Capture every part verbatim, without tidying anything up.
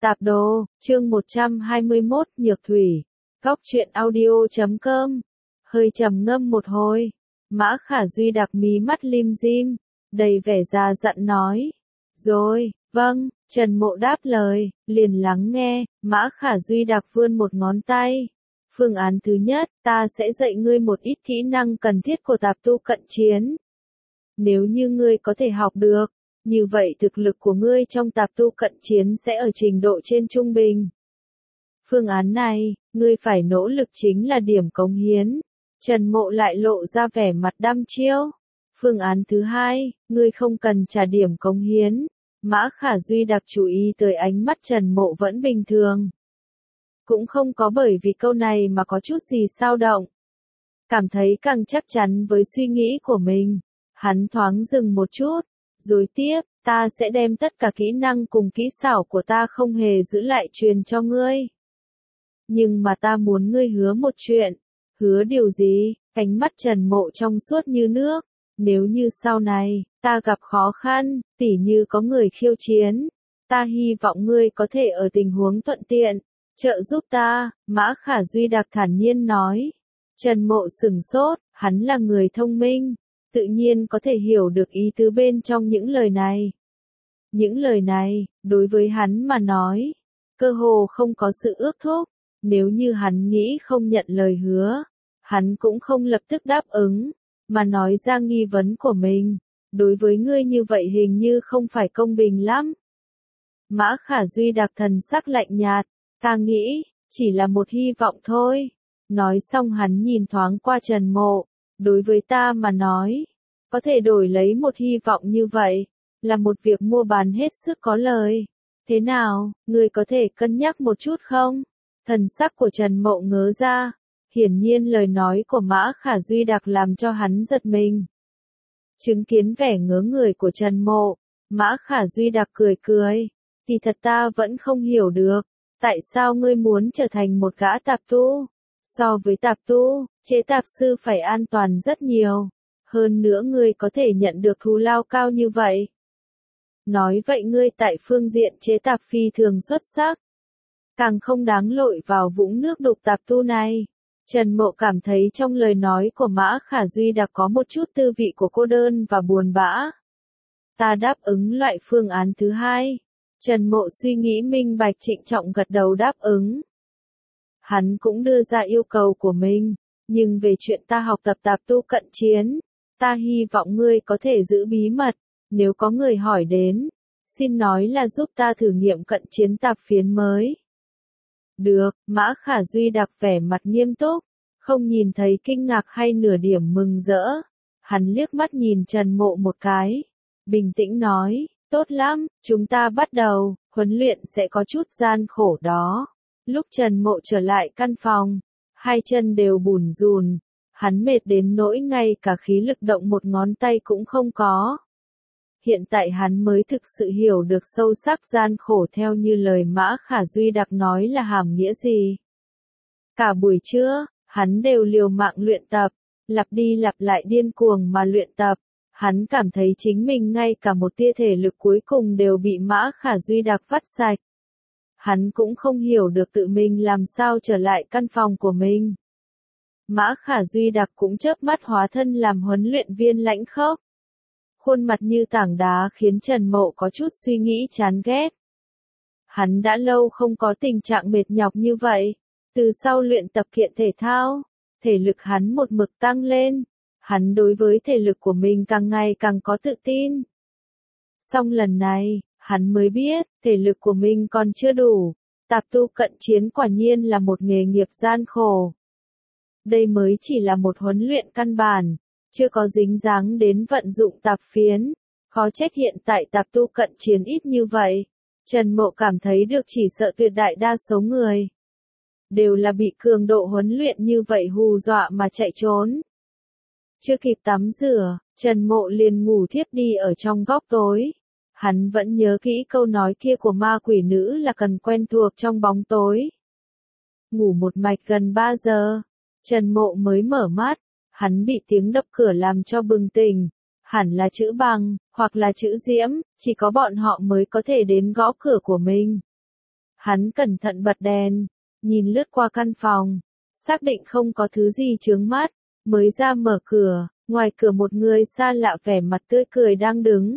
Tạp đồ, chương một trăm hai mươi mốt, Nhược Thủy. Góc truyện audio chấm com. Hơi trầm ngâm một hồi. Mã Khả Duy đặc mí mắt lim dim, đầy vẻ già dặn nói. Rồi, vâng, Trần Mộ đáp lời, liền lắng nghe. Mã Khả Duy đặc vươn một ngón tay. Phương án thứ nhất, ta sẽ dạy ngươi một ít kỹ năng cần thiết của tạp tu cận chiến. Nếu như ngươi có thể học được, như vậy thực lực của ngươi trong tạp tu cận chiến sẽ ở trình độ trên trung bình. Phương án này, ngươi phải nỗ lực chính là điểm cống hiến. Trần Mộ lại lộ ra vẻ mặt đăm chiêu. Phương án thứ hai, ngươi không cần trả điểm cống hiến. Mã Khả Duy đặc chú ý tới ánh mắt Trần Mộ vẫn bình thường. Cũng không có bởi vì câu này mà có chút gì dao động. Cảm thấy càng chắc chắn với suy nghĩ của mình. Hắn thoáng dừng một chút. Rồi tiếp, ta sẽ đem tất cả kỹ năng cùng kỹ xảo của ta không hề giữ lại truyền cho ngươi. Nhưng mà ta muốn ngươi hứa một chuyện. Hứa điều gì? Ánh mắt Trần Mộ trong suốt như nước. Nếu như sau này, ta gặp khó khăn, tỉ như có người khiêu chiến, ta hy vọng ngươi có thể ở tình huống thuận tiện, trợ giúp ta, Mã Khả Duy đặc thản nhiên nói. Trần Mộ sửng sốt, hắn là người thông minh, tự nhiên có thể hiểu được ý tứ bên trong những lời này. Những lời này, đối với hắn mà nói, cơ hồ không có sự ước thúc, nếu như hắn nghĩ không nhận lời hứa, hắn cũng không lập tức đáp ứng, mà nói ra nghi vấn của mình, đối với ngươi như vậy hình như không phải công bình lắm. Mã Khả Duy đặc thần sắc lạnh nhạt, ta nghĩ, chỉ là một hy vọng thôi. Nói xong hắn nhìn thoáng qua Trần Mộ, đối với ta mà nói, có thể đổi lấy một hy vọng như vậy, là một việc mua bán hết sức có lời. Thế nào, ngươi có thể cân nhắc một chút không? Thần sắc của Trần Mộ ngớ ra, hiển nhiên lời nói của Mã Khả Duy đặc làm cho hắn giật mình. Chứng kiến vẻ ngớ người của Trần Mộ, Mã Khả Duy đặc cười cười, thì thật ta vẫn không hiểu được, tại sao ngươi muốn trở thành một gã tạp tu? So với tạp tu, chế tạp sư phải an toàn rất nhiều. Hơn nữa ngươi có thể nhận được thù lao cao như vậy. Nói vậy ngươi tại phương diện chế tạp phi thường xuất sắc. Càng không đáng lội vào vũng nước đục tạp tu này. Trần Mộ cảm thấy trong lời nói của Mã Khả Duy đặc có một chút tư vị của cô đơn và buồn bã. Ta đáp ứng loại phương án thứ hai. Trần Mộ suy nghĩ minh bạch trịnh trọng gật đầu đáp ứng. Hắn cũng đưa ra yêu cầu của mình, nhưng về chuyện ta học tập tạp tu cận chiến, ta hy vọng ngươi có thể giữ bí mật, nếu có người hỏi đến, xin nói là giúp ta thử nghiệm cận chiến tạp phiến mới. Được, Mã Khả Duy đặc vẻ mặt nghiêm túc, không nhìn thấy kinh ngạc hay nửa điểm mừng rỡ. Hắn liếc mắt nhìn Trần Mộ một cái, bình tĩnh nói, tốt lắm, chúng ta bắt đầu, huấn luyện sẽ có chút gian khổ đó. Lúc Trần Mộ trở lại căn phòng, hai chân đều bủn rùn, hắn mệt đến nỗi ngay cả khí lực động một ngón tay cũng không có. Hiện tại hắn mới thực sự hiểu được sâu sắc gian khổ theo như lời Mã Khả Duy đặc nói là hàm nghĩa gì. Cả buổi trưa, hắn đều liều mạng luyện tập, lặp đi lặp lại điên cuồng mà luyện tập. Hắn cảm thấy chính mình ngay cả một tia thể lực cuối cùng đều bị Mã Khả Duy đặc vắt sạch. Hắn cũng không hiểu được tự mình làm sao trở lại căn phòng của mình. Mã Khả Duy đặc cũng chớp mắt hóa thân làm huấn luyện viên lãnh khốc. Khuôn mặt như tảng đá khiến Trần Mộ có chút suy nghĩ chán ghét. Hắn đã lâu không có tình trạng mệt nhọc như vậy. Từ sau luyện tập kiện thể thao, thể lực hắn một mực tăng lên. Hắn đối với thể lực của mình càng ngày càng có tự tin. Song lần này, hắn mới biết, thể lực của mình còn chưa đủ. Tạp tu cận chiến quả nhiên là một nghề nghiệp gian khổ. Đây mới chỉ là một huấn luyện căn bản, chưa có dính dáng đến vận dụng tạp phiến. Khó trách hiện tại tạp tu cận chiến ít như vậy. Trần Mộ cảm thấy được chỉ sợ tuyệt đại đa số người đều là bị cường độ huấn luyện như vậy hù dọa mà chạy trốn. Chưa kịp tắm rửa, Trần Mộ liền ngủ thiếp đi ở trong góc tối. Hắn vẫn nhớ kỹ câu nói kia của ma quỷ nữ là cần quen thuộc trong bóng tối. Ngủ một mạch gần ba giờ, Trần Mộ mới mở mắt, hắn bị tiếng đập cửa làm cho bừng tỉnh. Hẳn là chữ Bằng, hoặc là chữ Diễm, chỉ có bọn họ mới có thể đến gõ cửa của mình. Hắn cẩn thận bật đèn, nhìn lướt qua căn phòng, xác định không có thứ gì chướng mắt, mới ra mở cửa, ngoài cửa một người xa lạ vẻ mặt tươi cười đang đứng.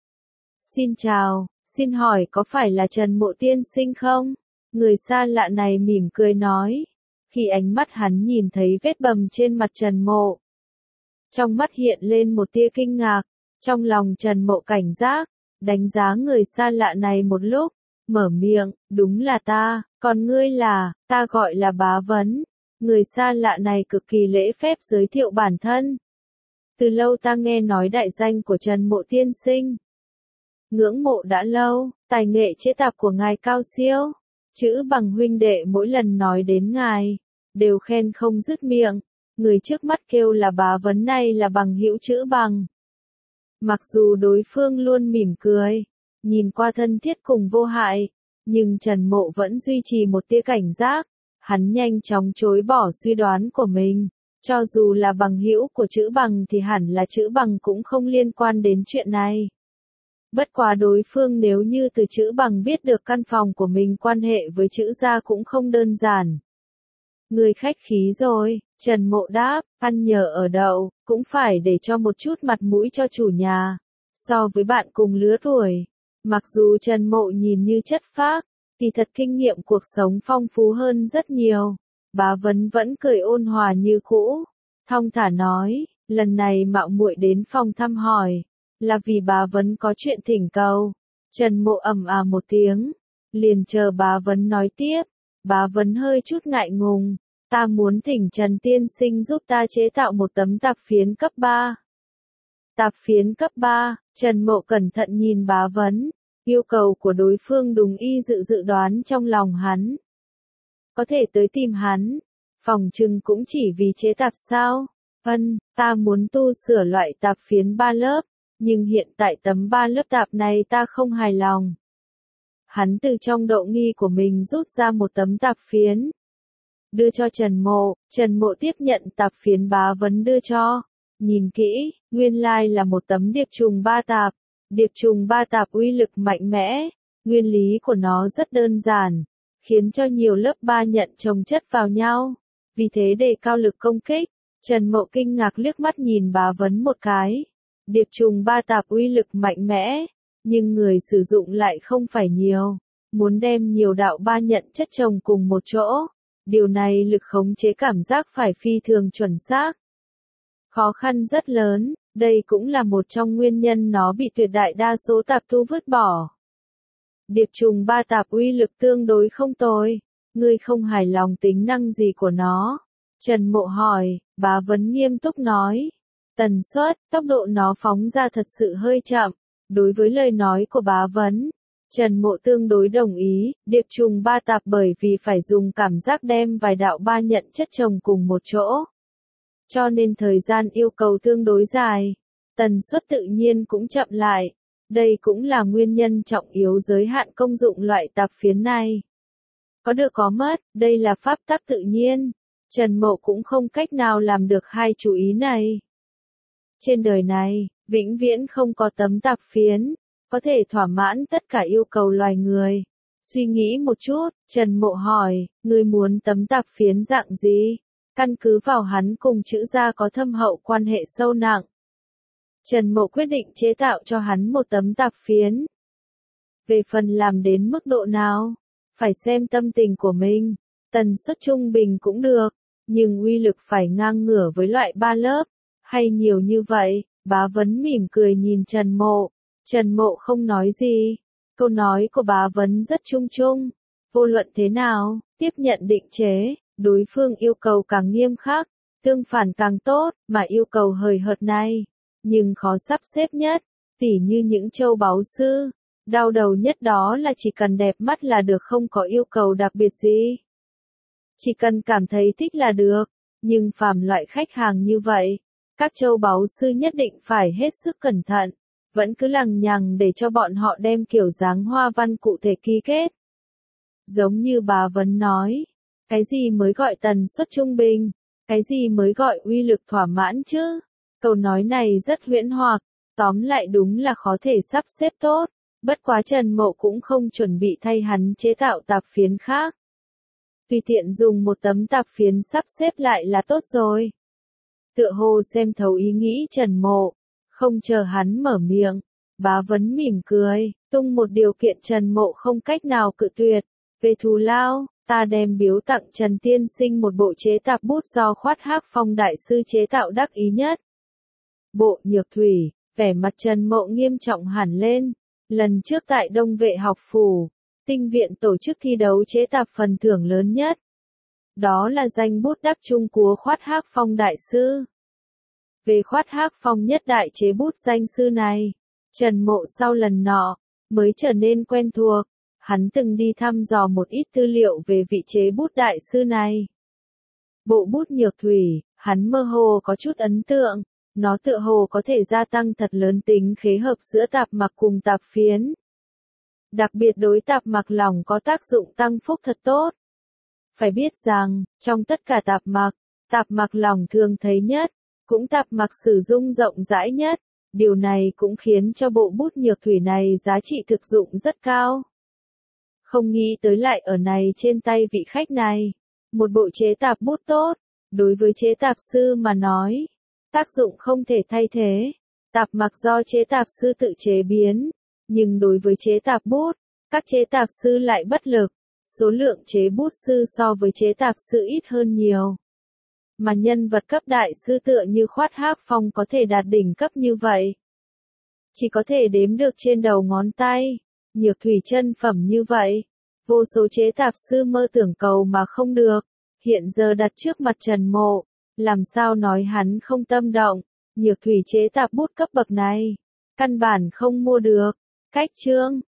Xin chào, xin hỏi có phải là Trần Mộ tiên sinh không? Người xa lạ này mỉm cười nói, khi ánh mắt hắn nhìn thấy vết bầm trên mặt Trần Mộ. Trong mắt hiện lên một tia kinh ngạc, trong lòng Trần Mộ cảnh giác, đánh giá người xa lạ này một lúc, mở miệng, đúng là ta, còn ngươi là, ta gọi là Bá Vấn. Người xa lạ này cực kỳ lễ phép giới thiệu bản thân. Từ lâu ta nghe nói đại danh của Trần Mộ tiên sinh. Ngưỡng mộ đã lâu, tài nghệ chế tạp của ngài cao siêu. Chữ Bằng huynh đệ mỗi lần nói đến ngài, đều khen không dứt miệng. Người trước mắt kêu là Bá Vấn này là bằng hữu Chữ Bằng. Mặc dù đối phương luôn mỉm cười, nhìn qua thân thiết cùng vô hại, nhưng Trần Mộ vẫn duy trì một tia cảnh giác. Hắn nhanh chóng chối bỏ suy đoán của mình, cho dù là bằng hữu của Chữ Bằng thì hẳn là Chữ Bằng cũng không liên quan đến chuyện này. Bất quá đối phương nếu như từ Chữ Bằng biết được căn phòng của mình quan hệ với Chữ gia cũng không đơn giản. Người khách khí rồi, Trần Mộ đáp, ăn nhờ ở đậu, cũng phải để cho một chút mặt mũi cho chủ nhà. So với bạn cùng lứa tuổi, mặc dù Trần Mộ nhìn như chất phác, thì thật kinh nghiệm cuộc sống phong phú hơn rất nhiều. Bá Vấn vẫn cười ôn hòa như cũ, thong thả nói, lần này mạo muội đến phòng thăm hỏi, là vì Bá Vấn có chuyện thỉnh cầu. Trần Mộ ầm à một tiếng, liền chờ Bá Vấn nói tiếp. Bá Vấn hơi chút ngại ngùng, ta muốn thỉnh Trần tiên sinh giúp ta chế tạo một tấm tạp phiến cấp ba. Tạp phiến cấp ba, Trần Mộ cẩn thận nhìn Bá Vấn. Yêu cầu của đối phương đúng y dự dự đoán trong lòng hắn. Có thể tới tìm hắn, phòng trừng cũng chỉ vì chế tạp sao? Vâng, ta muốn tu sửa loại tạp phiến ba lớp, nhưng hiện tại tấm ba lớp tạp này ta không hài lòng. Hắn từ trong đậu nghi của mình rút ra một tấm tạp phiến, đưa cho Trần Mộ. Trần Mộ tiếp nhận tạp phiến Bá Vấn đưa cho, nhìn kỹ, nguyên lai là một tấm điệp trùng ba tạp. Điệp trùng ba tạp uy lực mạnh mẽ, nguyên lý của nó rất đơn giản, khiến cho nhiều lớp ba nhận chồng chất vào nhau, vì thế đề cao lực công kích. Trần Mộ kinh ngạc liếc mắt nhìn Bá Vấn một cái. Điệp trùng ba tạp uy lực mạnh mẽ, nhưng người sử dụng lại không phải nhiều, muốn đem nhiều đạo ba nhận chất chồng cùng một chỗ, điều này lực khống chế cảm giác phải phi thường chuẩn xác. Khó khăn rất lớn. Đây cũng là một trong nguyên nhân nó bị tuyệt đại đa số tạp tu vứt bỏ. Điệp trùng ba tạp uy lực tương đối không tồi. Ngươi không hài lòng tính năng gì của nó? Trần Mộ hỏi. Bá Vấn nghiêm túc nói. Tần suất, tốc độ nó phóng ra thật sự hơi chậm. Đối với lời nói của Bá Vấn, Trần Mộ tương đối đồng ý. Điệp trùng ba tạp bởi vì phải dùng cảm giác đem vài đạo ba nhận chất chồng cùng một chỗ, cho nên thời gian yêu cầu tương đối dài, tần suất tự nhiên cũng chậm lại. Đây cũng là nguyên nhân trọng yếu giới hạn công dụng loại tạp phiến này. Có được có mất, đây là pháp tắc tự nhiên. Trần Mộ cũng không cách nào làm được hai chú ý này. Trên đời này, vĩnh viễn không có tấm tạp phiến có thể thỏa mãn tất cả yêu cầu loài người. Suy nghĩ một chút, Trần Mộ hỏi, ngươi muốn tấm tạp phiến dạng gì? Căn cứ vào hắn cùng Chữ gia có thâm hậu quan hệ sâu nặng, Trần Mộ quyết định chế tạo cho hắn một tấm tạp phiến. Về phần làm đến mức độ nào, phải xem tâm tình của mình. Tần suất trung bình cũng được, nhưng uy lực phải ngang ngửa với loại ba lớp, hay nhiều như vậy. Bá Vấn mỉm cười nhìn Trần Mộ. Trần Mộ không nói gì. Câu nói của Bá Vấn rất chung chung. Vô luận thế nào, tiếp nhận định chế, đối phương yêu cầu càng nghiêm khắc, tương phản càng tốt, mà yêu cầu hời hợt này, nhưng khó sắp xếp nhất, tỉ như những châu báu sư. Đau đầu nhất đó là chỉ cần đẹp mắt là được, không có yêu cầu đặc biệt gì. Chỉ cần cảm thấy thích là được, nhưng phàm loại khách hàng như vậy, các châu báu sư nhất định phải hết sức cẩn thận, vẫn cứ lằng nhằng để cho bọn họ đem kiểu dáng hoa văn cụ thể ký kết. Giống như Bá Vấn nói, cái gì mới gọi tần suất trung bình, cái gì mới gọi uy lực thỏa mãn chứ? Câu nói này rất huyễn hoặc, tóm lại đúng là khó thể sắp xếp tốt. Bất quá Trần Mộ cũng không chuẩn bị thay hắn chế tạo tạp phiến khác. Tùy tiện dùng một tấm tạp phiến sắp xếp lại là tốt rồi. Tựa hồ xem thấu ý nghĩ Trần Mộ, không chờ hắn mở miệng, Bá Vấn mỉm cười, tung một điều kiện Trần Mộ không cách nào cự tuyệt. Về thù lao, ta đem biếu tặng Trần Tiên Sinh một bộ chế tạp bút do Khoát Hác Phong đại sư chế tạo đắc ý nhất. Bộ Nhược Thủy, vẻ mặt Trần Mộ nghiêm trọng hẳn lên. Lần trước tại Đông Vệ học phủ, Tinh viện tổ chức thi đấu chế tạp phần thưởng lớn nhất. Đó là danh bút đắc trung của Khoát Hác Phong đại sư. Về Khoát Hác Phong nhất đại chế bút danh sư này, Trần Mộ sau lần nọ, mới trở nên quen thuộc. Hắn từng đi thăm dò một ít tư liệu về vị chế bút đại sư này. Bộ bút Nhược Thủy, hắn mơ hồ có chút ấn tượng. Nó tựa hồ có thể gia tăng thật lớn tính khế hợp giữa tạp mặc cùng tạp phiến. Đặc biệt đối tạp mặc lỏng có tác dụng tăng phúc thật tốt. Phải biết rằng, trong tất cả tạp mặc, tạp mặc lỏng thường thấy nhất, cũng tạp mặc sử dụng rộng rãi nhất. Điều này cũng khiến cho bộ bút Nhược Thủy này giá trị thực dụng rất cao. Không nghĩ tới lại ở này trên tay vị khách này. Một bộ chế tạp bút tốt, đối với chế tạp sư mà nói, tác dụng không thể thay thế. Tạp mặc do chế tạp sư tự chế biến, nhưng đối với chế tạp bút, các chế tạp sư lại bất lực. Số lượng chế bút sư so với chế tạp sư ít hơn nhiều. Mà nhân vật cấp đại sư tựa như Khoát Hác Phong có thể đạt đỉnh cấp như vậy, chỉ có thể đếm được trên đầu ngón tay. Nhược Thủy chân phẩm như vậy, vô số chế tạp sư mơ tưởng cầu mà không được. Hiện giờ đặt trước mặt Trần Mộ, làm sao nói hắn không tâm động. Nhược Thủy chế tạp bút cấp bậc này, căn bản không mua được. Cách chương